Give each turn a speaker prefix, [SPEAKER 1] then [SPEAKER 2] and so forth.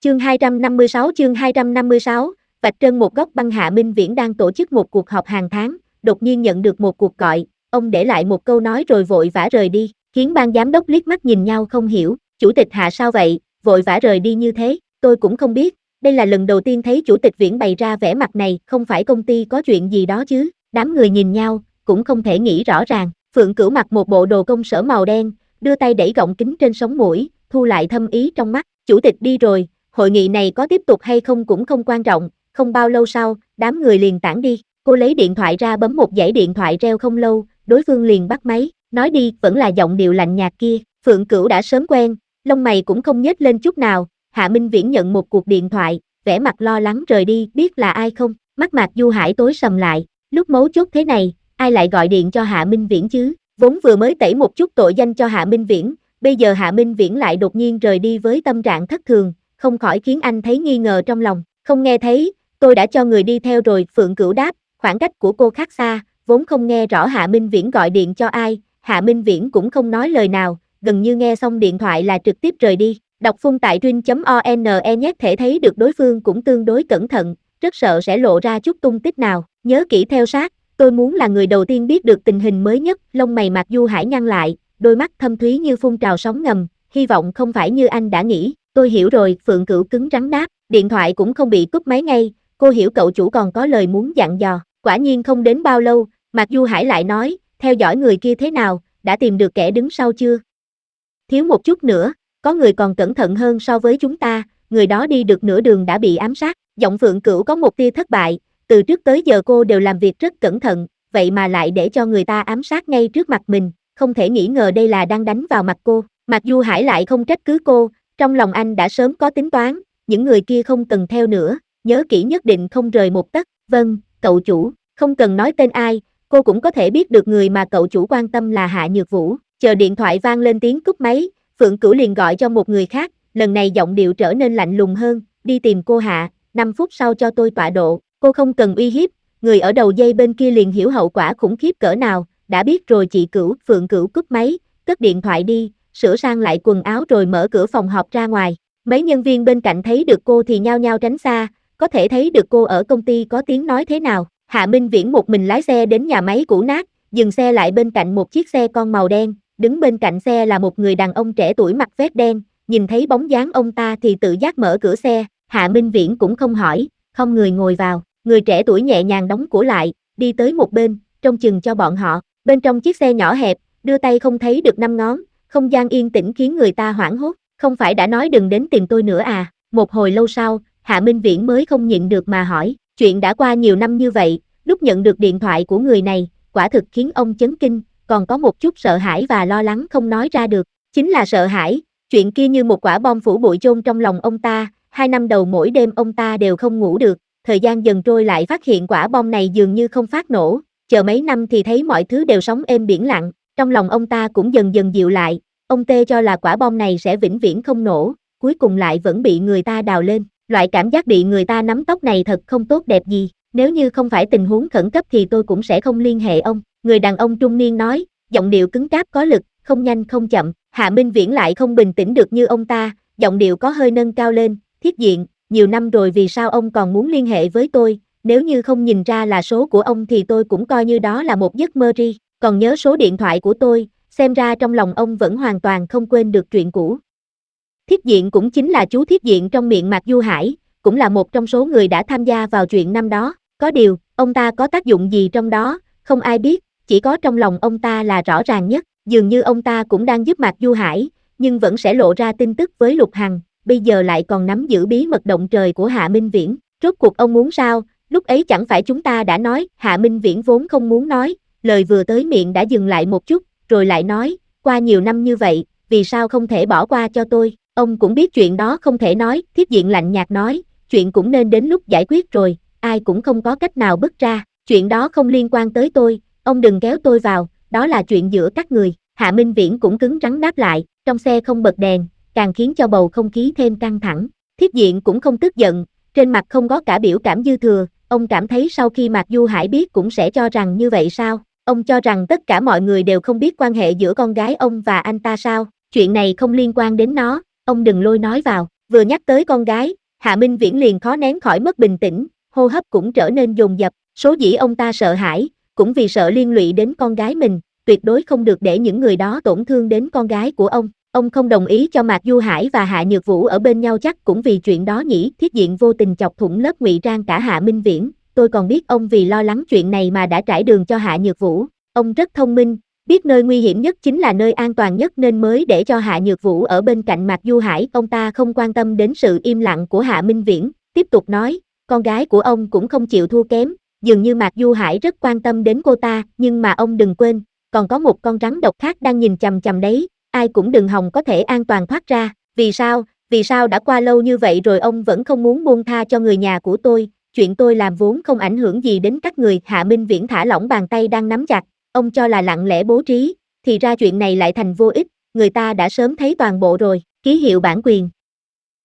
[SPEAKER 1] Chương 256, vạch trần một góc băng. Hạ Minh Viễn đang tổ chức một cuộc họp hàng tháng, đột nhiên nhận được một cuộc gọi, ông để lại một câu nói rồi vội vã rời đi, khiến ban giám đốc liếc mắt nhìn nhau không hiểu, chủ tịch Hạ sao vậy, vội vã rời đi như thế, tôi cũng không biết, đây là lần đầu tiên thấy chủ tịch Viễn bày ra vẻ mặt này, không phải công ty có chuyện gì đó chứ, đám người nhìn nhau, cũng không thể nghĩ rõ ràng, Phượng Cửu mặc một bộ đồ công sở màu đen, đưa tay đẩy gọng kính trên sống mũi, thu lại thâm ý trong mắt, chủ tịch đi rồi, hội nghị này có tiếp tục hay không cũng không quan trọng, không bao lâu sau, đám người liền tản đi, cô lấy điện thoại ra bấm một dãy điện thoại reo không lâu, đối phương liền bắt máy, nói đi, vẫn là giọng điệu lạnh nhạt kia, Phượng Cửu đã sớm quen, lông mày cũng không nhếch lên chút nào, Hạ Minh Viễn nhận một cuộc điện thoại, vẻ mặt lo lắng rời đi, biết là ai không, mắt Mạc Du Hải tối sầm lại, lúc mấu chốt thế này, ai lại gọi điện cho Hạ Minh Viễn chứ, vốn vừa mới tẩy một chút tội danh cho Hạ Minh Viễn, bây giờ Hạ Minh Viễn lại đột nhiên rời đi với tâm trạng thất thường, không khỏi khiến anh thấy nghi ngờ trong lòng, không nghe thấy, tôi đã cho người đi theo rồi, Phượng Cửu đáp, khoảng cách của cô khác xa, vốn không nghe rõ Hạ Minh Viễn gọi điện cho ai, Hạ Minh Viễn cũng không nói lời nào, gần như nghe xong điện thoại là trực tiếp rời đi, đọc phun tại rin.one nhét thể thấy được đối phương cũng tương đối cẩn thận, rất sợ sẽ lộ ra chút tung tích nào, nhớ kỹ theo sát, tôi muốn là người đầu tiên biết được tình hình mới nhất, lông mày Mạc Du Hải nhăn lại, đôi mắt thâm thúy như phun trào sóng ngầm, hy vọng không phải như anh đã nghĩ, tôi hiểu rồi, Phượng Cửu cứng rắn đáp, điện thoại cũng không bị cúp máy ngay, cô hiểu cậu chủ còn có lời muốn dặn dò, quả nhiên không đến bao lâu, Mạc Du Hải lại nói, theo dõi người kia thế nào, đã tìm được kẻ đứng sau chưa? Thiếu một chút nữa, có người còn cẩn thận hơn so với chúng ta, người đó đi được nửa đường đã bị ám sát, giọng Phượng Cửu có một tia thất bại, từ trước tới giờ cô đều làm việc rất cẩn thận, vậy mà lại để cho người ta ám sát ngay trước mặt mình, không thể nghĩ ngờ đây là đang đánh vào mặt cô, Mạc Du Hải lại không trách cứ cô, trong lòng anh đã sớm có tính toán, những người kia không cần theo nữa, nhớ kỹ nhất định không rời một tấc, vâng, cậu chủ, không cần nói tên ai, cô cũng có thể biết được người mà cậu chủ quan tâm là Hạ Nhược Vũ, chờ điện thoại vang lên tiếng cúp máy, Phượng Cửu liền gọi cho một người khác, lần này giọng điệu trở nên lạnh lùng hơn, đi tìm cô Hạ, 5 phút sau cho tôi tọa độ, cô không cần uy hiếp, người ở đầu dây bên kia liền hiểu hậu quả khủng khiếp cỡ nào, đã biết rồi chị Cửu, Phượng Cửu cúp máy, cất điện thoại đi, sửa sang lại quần áo rồi mở cửa phòng họp ra ngoài, mấy nhân viên bên cạnh thấy được cô thì nhao nhao tránh xa, có thể thấy được cô ở công ty có tiếng nói thế nào, Hạ Minh Viễn một mình lái xe đến nhà máy cũ nát, dừng xe lại bên cạnh một chiếc xe con màu đen, đứng bên cạnh xe là một người đàn ông trẻ tuổi mặc vest đen, nhìn thấy bóng dáng ông ta thì tự giác mở cửa xe, Hạ Minh Viễn cũng không hỏi, không người ngồi vào, người trẻ tuổi nhẹ nhàng đóng cửa lại, đi tới một bên, trông chừng cho bọn họ, bên trong chiếc xe nhỏ hẹp, đưa tay không thấy được 5 ngón, không gian yên tĩnh khiến người ta hoảng hốt, không phải đã nói đừng đến tìm tôi nữa à, một hồi lâu sau, Hạ Minh Viễn mới không nhịn được mà hỏi, chuyện đã qua nhiều năm như vậy, lúc nhận được điện thoại của người này, quả thực khiến ông chấn kinh, còn có một chút sợ hãi và lo lắng không nói ra được, chính là sợ hãi, chuyện kia như một quả bom phủ bụi chôn trong lòng ông ta, 2 năm đầu mỗi đêm ông ta đều không ngủ được, thời gian dần trôi lại phát hiện quả bom này dường như không phát nổ, chờ mấy năm thì thấy mọi thứ đều sóng êm biển lặng, trong lòng ông ta cũng dần dần dịu lại, ông tê cho là quả bom này sẽ vĩnh viễn không nổ, cuối cùng lại vẫn bị người ta đào lên, loại cảm giác bị người ta nắm tóc này thật không tốt đẹp gì, nếu như không phải tình huống khẩn cấp thì tôi cũng sẽ không liên hệ ông, người đàn ông trung niên nói, giọng điệu cứng cáp có lực, không nhanh không chậm, Hạ Minh Viễn lại không bình tĩnh được như ông ta, giọng điệu có hơi nâng cao lên, Thiết Diện, nhiều năm rồi vì sao ông còn muốn liên hệ với tôi, nếu như không nhìn ra là số của ông thì tôi cũng coi như đó là một giấc mơ ri, còn nhớ số điện thoại của tôi, xem ra trong lòng ông vẫn hoàn toàn không quên được chuyện cũ. Thiết Diện cũng chính là chú Thiết Diện trong miệng Mạc Du Hải, cũng là một trong số người đã tham gia vào chuyện năm đó, có điều, ông ta có tác dụng gì trong đó, không ai biết, chỉ có trong lòng ông ta là rõ ràng nhất, dường như ông ta cũng đang giúp Mạc Du Hải, nhưng vẫn sẽ lộ ra tin tức với Lục Hằng, bây giờ lại còn nắm giữ bí mật động trời của Hạ Minh Viễn, rốt cuộc ông muốn sao, lúc ấy chẳng phải chúng ta đã nói, Hạ Minh Viễn vốn không muốn nói, lời vừa tới miệng đã dừng lại một chút, rồi lại nói, qua nhiều năm như vậy, vì sao không thể bỏ qua cho tôi, ông cũng biết chuyện đó không thể nói, Thiết Diện lạnh nhạt nói, chuyện cũng nên đến lúc giải quyết rồi, ai cũng không có cách nào bứt ra, chuyện đó không liên quan tới tôi, ông đừng kéo tôi vào, đó là chuyện giữa các người, Hạ Minh Viễn cũng cứng rắn đáp lại, trong xe không bật đèn, càng khiến cho bầu không khí thêm căng thẳng, Thiết Diện cũng không tức giận, trên mặt không có cả biểu cảm dư thừa, ông cảm thấy sau khi Mạc Du Hải biết cũng sẽ cho rằng như vậy sao, ông cho rằng tất cả mọi người đều không biết quan hệ giữa con gái ông và anh ta sao, chuyện này không liên quan đến nó, ông đừng lôi nói vào, Vừa nhắc tới con gái, Hạ Minh Viễn liền khó nén khỏi mất bình tĩnh, hô hấp cũng trở nên dồn dập, số dĩ ông ta sợ hãi, cũng vì sợ liên lụy đến con gái mình, tuyệt đối không được để những người đó tổn thương đến con gái của ông. Ông không đồng ý cho Mạc Du Hải và Hạ Nhược Vũ ở bên nhau chắc cũng vì chuyện đó nhỉ. Thiết Diện vô tình chọc thủng lớp ngụy trang cả Hạ Minh Viễn, tôi còn biết ông vì lo lắng chuyện này mà đã trải đường cho Hạ Nhược Vũ. Ông rất thông minh, biết nơi nguy hiểm nhất chính là nơi an toàn nhất nên mới để cho Hạ Nhược Vũ ở bên cạnh Mạc Du Hải. Ông ta không quan tâm đến sự im lặng của Hạ Minh Viễn, tiếp tục nói, con gái của ông cũng không chịu thua kém, dường như Mạc Du Hải rất quan tâm đến cô ta, nhưng mà ông đừng quên, còn có một con rắn độc khác đang nhìn chằm chằm đấy, ai cũng đừng hòng có thể an toàn thoát ra. Vì sao đã qua lâu như vậy rồi ông vẫn không muốn buông tha cho người nhà của tôi, chuyện tôi làm vốn không ảnh hưởng gì đến các người. Hạ Minh Viễn thả lỏng bàn tay đang nắm chặt, ông cho là lặng lẽ bố trí, thì ra chuyện này lại thành vô ích, người ta đã sớm thấy toàn bộ rồi. Ký hiệu bản quyền.